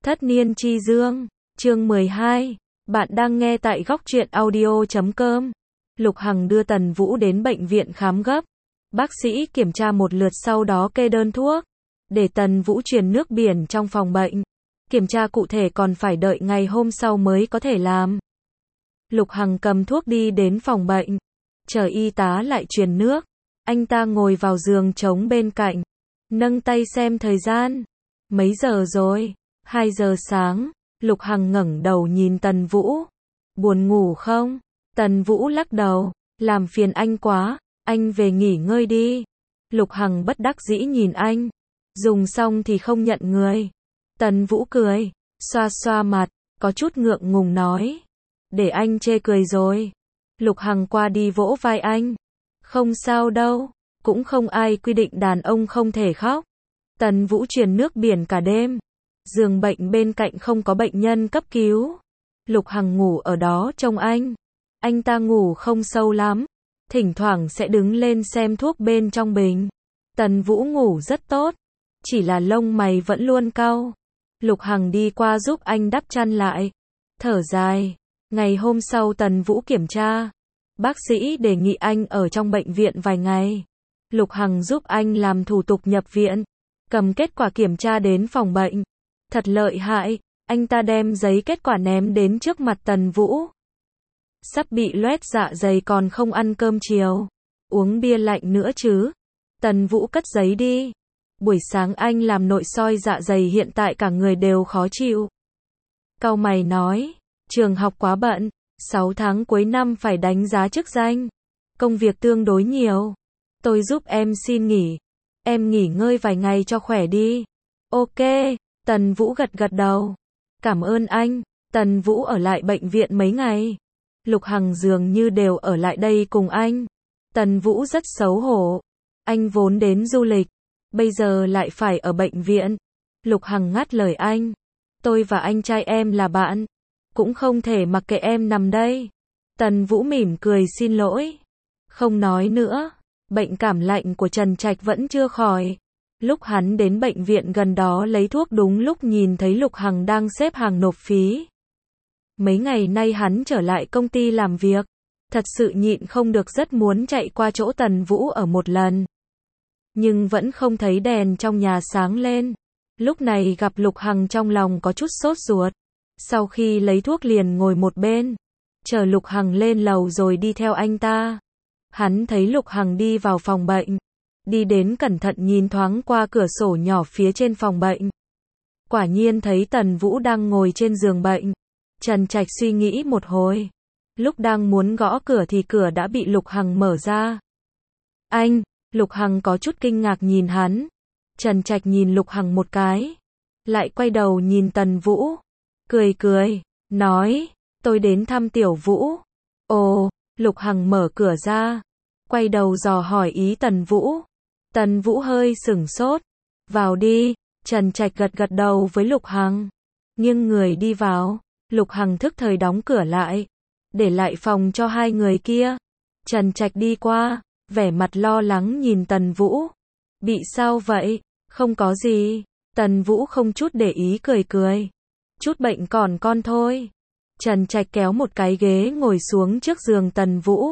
Thất niên chi dương, chương 12. Bạn đang nghe tại góc truyện audio.com. Lục Hằng đưa Tần Vũ đến bệnh viện khám gấp. Bác sĩ kiểm tra một lượt sau đó kê đơn thuốc, để Tần Vũ truyền nước biển trong phòng bệnh. Kiểm tra cụ thể còn phải đợi ngày hôm sau mới có thể làm. Lục Hằng cầm thuốc đi đến phòng bệnh, chờ y tá lại truyền nước. Anh ta ngồi vào giường trống bên cạnh, nâng tay xem thời gian. Mấy giờ rồi? 2 giờ sáng. Lục Hằng ngẩng đầu nhìn Tần Vũ. Buồn ngủ không? Tần Vũ lắc đầu. Làm phiền anh quá, anh về nghỉ ngơi đi. Lục Hằng bất đắc dĩ nhìn anh. Dùng xong thì không nhận người. Tần Vũ cười, xoa xoa mặt, có chút ngượng ngùng nói. Để anh chê cười rồi. Lục Hằng qua đi vỗ vai anh. Không sao đâu, cũng không ai quy định đàn ông không thể khóc. Tần Vũ truyền nước biển cả đêm. Giường bệnh bên cạnh không có bệnh nhân cấp cứu. Lục Hằng ngủ ở đó trông anh. Anh ta ngủ không sâu lắm, thỉnh thoảng sẽ đứng lên xem thuốc bên trong bình. Tần Vũ ngủ rất tốt, chỉ là lông mày vẫn luôn cau. Lục Hằng đi qua giúp anh đắp chăn lại, thở dài. Ngày hôm sau Tần Vũ kiểm tra, bác sĩ đề nghị anh ở trong bệnh viện vài ngày. Lục Hằng giúp anh làm thủ tục nhập viện, cầm kết quả kiểm tra đến phòng bệnh. Thật lợi hại, anh ta đem giấy kết quả ném đến trước mặt Tần Vũ. Sắp bị loét dạ dày còn không ăn cơm chiều, uống bia lạnh nữa chứ. Tần Vũ cất giấy đi. Buổi sáng anh làm nội soi dạ dày hiện tại cả người đều khó chịu. Cau mày nói, trường học quá bận, 6 tháng cuối năm phải đánh giá chức danh. Công việc tương đối nhiều. Tôi giúp em xin nghỉ. Em nghỉ ngơi vài ngày cho khỏe đi. Ok. Tần Vũ gật gật đầu. Cảm ơn anh. Tần Vũ ở lại bệnh viện mấy ngày. Lục Hằng dường như đều ở lại đây cùng anh. Tần Vũ rất xấu hổ. Anh vốn đến du lịch, bây giờ lại phải ở bệnh viện. Lục Hằng ngắt lời anh. Tôi và anh trai em là bạn, cũng không thể mặc kệ em nằm đây. Tần Vũ mỉm cười xin lỗi. Không nói nữa. Bệnh cảm lạnh của Trần Trạch vẫn chưa khỏi. Lúc hắn đến bệnh viện gần đó lấy thuốc đúng lúc nhìn thấy Lục Hằng đang xếp hàng nộp phí. Mấy ngày nay hắn trở lại công ty làm việc, thật sự nhịn không được rất muốn chạy qua chỗ Tần Vũ ở một lần. Nhưng vẫn không thấy đèn trong nhà sáng lên. Lúc này gặp Lục Hằng trong lòng có chút sốt ruột. Sau khi lấy thuốc liền ngồi một bên, chờ Lục Hằng lên lầu rồi đi theo anh ta. Hắn thấy Lục Hằng đi vào phòng bệnh, đi đến cẩn thận nhìn thoáng qua cửa sổ nhỏ phía trên phòng bệnh. Quả nhiên thấy Tần Vũ đang ngồi trên giường bệnh. Trần Trạch suy nghĩ một hồi. Lúc đang muốn gõ cửa thì cửa đã bị Lục Hằng mở ra. Anh, Lục Hằng có chút kinh ngạc nhìn hắn. Trần Trạch nhìn Lục Hằng một cái, lại quay đầu nhìn Tần Vũ, cười cười, nói, tôi đến thăm Tiểu Vũ. Ồ, Lục Hằng mở cửa ra, quay đầu dò hỏi ý Tần Vũ. Tần Vũ hơi sửng sốt. Vào đi. Trần Trạch gật gật đầu với Lục Hằng, nghiêng người đi vào. Lục Hằng thức thời đóng cửa lại, để lại phòng cho hai người kia. Trần Trạch đi qua, vẻ mặt lo lắng nhìn Tần Vũ. Bị sao vậy? Không có gì. Tần Vũ không chút để ý cười cười. Chút bệnh còn con thôi. Trần Trạch kéo một cái ghế ngồi xuống trước giường Tần Vũ.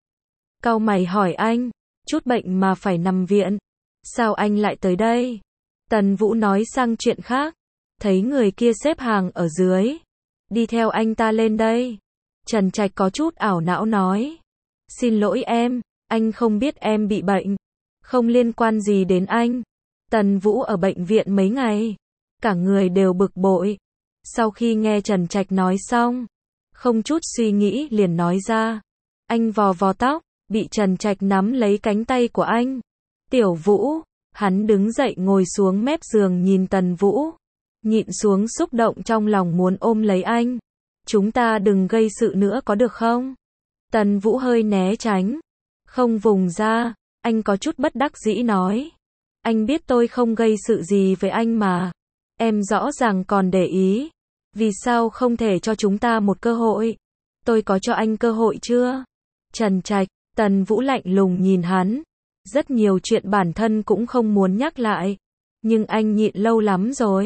Cau mày hỏi anh, chút bệnh mà phải nằm viện, sao anh lại tới đây? Tần Vũ nói sang chuyện khác, thấy người kia xếp hàng ở dưới, đi theo anh ta lên đây. Trần Trạch có chút ảo não nói, xin lỗi em, anh không biết em bị bệnh, không liên quan gì đến anh. Tần Vũ ở bệnh viện mấy ngày, cả người đều bực bội. Sau khi nghe Trần Trạch nói xong, không chút suy nghĩ liền nói ra. Anh vò vò tóc, bị Trần Trạch nắm lấy cánh tay của anh. Tiểu Vũ, hắn đứng dậy ngồi xuống mép giường nhìn Tần Vũ, nhịn xuống xúc động trong lòng muốn ôm lấy anh. Chúng ta đừng gây sự nữa có được không? Tần Vũ hơi né tránh, không vùng ra. Anh có chút bất đắc dĩ nói, anh biết tôi không gây sự gì với anh mà. Em rõ ràng còn để ý. Vì sao không thể cho chúng ta một cơ hội? Tôi có cho anh cơ hội chưa? Trần Trạch. Tần Vũ lạnh lùng nhìn hắn. Rất nhiều chuyện bản thân cũng không muốn nhắc lại, nhưng anh nhịn lâu lắm rồi.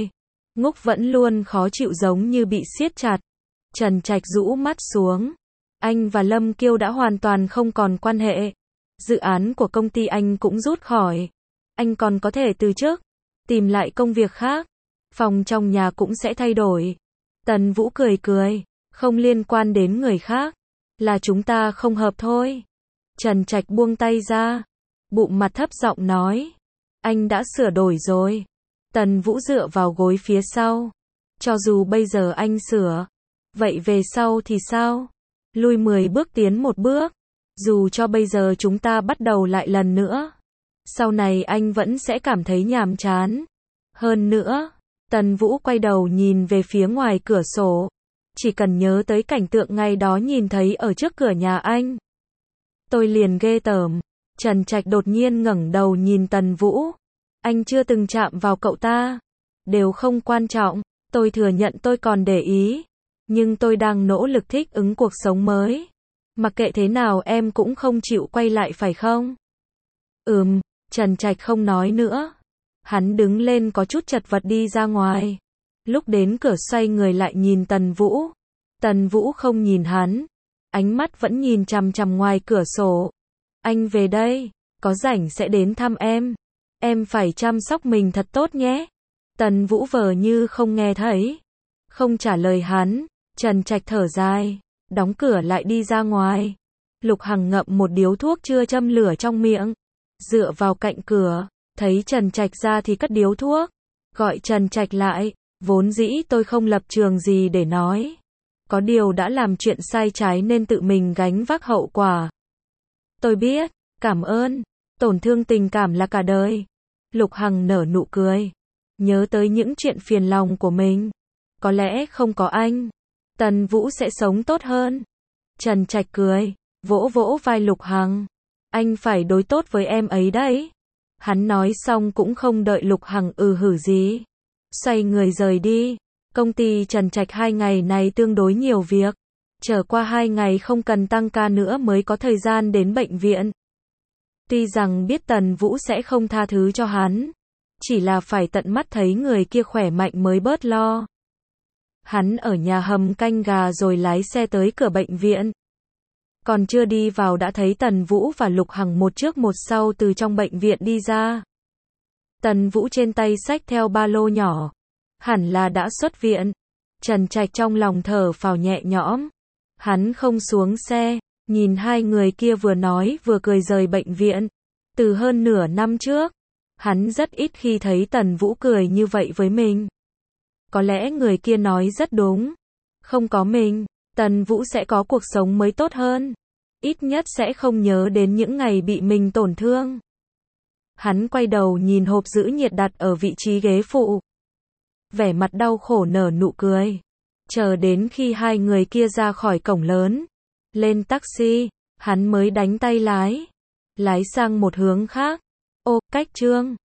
Ngúc vẫn luôn khó chịu giống như bị siết chặt. Trần Trạch rũ mắt xuống. Anh và Lâm Kiêu đã hoàn toàn không còn quan hệ. Dự án của công ty anh cũng rút khỏi. Anh còn có thể từ chức, tìm lại công việc khác. Phòng trong nhà cũng sẽ thay đổi. Tần Vũ cười cười. Không liên quan đến người khác. Là chúng ta không hợp thôi. Trần Trạch buông tay ra. Bụng mặt thấp giọng nói. Anh đã sửa đổi rồi. Tần Vũ dựa vào gối phía sau. Cho dù bây giờ anh sửa, vậy về sau thì sao? Lui 10 bước tiến 1 bước. Dù cho bây giờ chúng ta bắt đầu lại lần nữa, sau này anh vẫn sẽ cảm thấy nhàm chán. Hơn nữa, Tần Vũ quay đầu nhìn về phía ngoài cửa sổ. Chỉ cần nhớ tới cảnh tượng ngày đó nhìn thấy ở trước cửa nhà anh, tôi liền ghê tởm. Trần Trạch đột nhiên ngẩng đầu nhìn Tần Vũ. Anh chưa từng chạm vào cậu ta. Đều không quan trọng. Tôi thừa nhận tôi còn để ý. Nhưng tôi đang nỗ lực thích ứng cuộc sống mới. Mặc kệ thế nào em cũng không chịu quay lại phải không? Trần Trạch không nói nữa. Hắn đứng lên có chút chật vật đi ra ngoài. Lúc đến cửa xoay người lại nhìn Tần Vũ. Tần Vũ không nhìn hắn. Ánh mắt vẫn nhìn chằm chằm ngoài cửa sổ. Anh về đây. Có rảnh sẽ đến thăm em. Em phải chăm sóc mình thật tốt nhé. Tần Vũ vờ như không nghe thấy. Không trả lời hắn. Trần Trạch thở dài. Đóng cửa lại đi ra ngoài. Lục Hằng ngậm một điếu thuốc chưa châm lửa trong miệng. Dựa vào cạnh cửa. Thấy Trần Trạch ra thì cất điếu thuốc. Gọi Trần Trạch lại. Vốn dĩ tôi không lập trường gì để nói. Có điều đã làm chuyện sai trái nên tự mình gánh vác hậu quả. Tôi biết. Cảm ơn. Tổn thương tình cảm là cả đời. Lục Hằng nở nụ cười. Nhớ tới những chuyện phiền lòng của mình. Có lẽ không có anh, Tần Vũ sẽ sống tốt hơn. Trần Trạch cười, vỗ vỗ vai Lục Hằng. Anh phải đối tốt với em ấy đấy. Hắn nói xong cũng không đợi Lục Hằng hử gì. Xoay người rời đi. Công ty Trần Trạch 2 ngày này tương đối nhiều việc. Trở qua 2 ngày không cần tăng ca nữa mới có thời gian đến bệnh viện. Tuy rằng biết Tần Vũ sẽ không tha thứ cho hắn. Chỉ là phải tận mắt thấy người kia khỏe mạnh mới bớt lo. Hắn ở nhà hầm canh gà rồi lái xe tới cửa bệnh viện. Còn chưa đi vào đã thấy Tần Vũ và Lục Hằng một trước một sau từ trong bệnh viện đi ra. Tần Vũ trên tay xách theo ba lô nhỏ. Hẳn là đã xuất viện. Trần Trạch trong lòng thở phào nhẹ nhõm. Hắn không xuống xe, nhìn hai người kia vừa nói vừa cười rời bệnh viện. Từ hơn nửa năm trước, hắn rất ít khi thấy Tần Vũ cười như vậy với mình. Có lẽ người kia nói rất đúng. Không có mình, Tần Vũ sẽ có cuộc sống mới tốt hơn. Ít nhất sẽ không nhớ đến những ngày bị mình tổn thương. Hắn quay đầu nhìn hộp giữ nhiệt đặt ở vị trí ghế phụ. Vẻ mặt đau khổ nở nụ cười. Chờ đến khi hai người kia ra khỏi cổng lớn, lên taxi, hắn mới đánh tay lái. Lái sang một hướng khác. Ô, Cách Trương.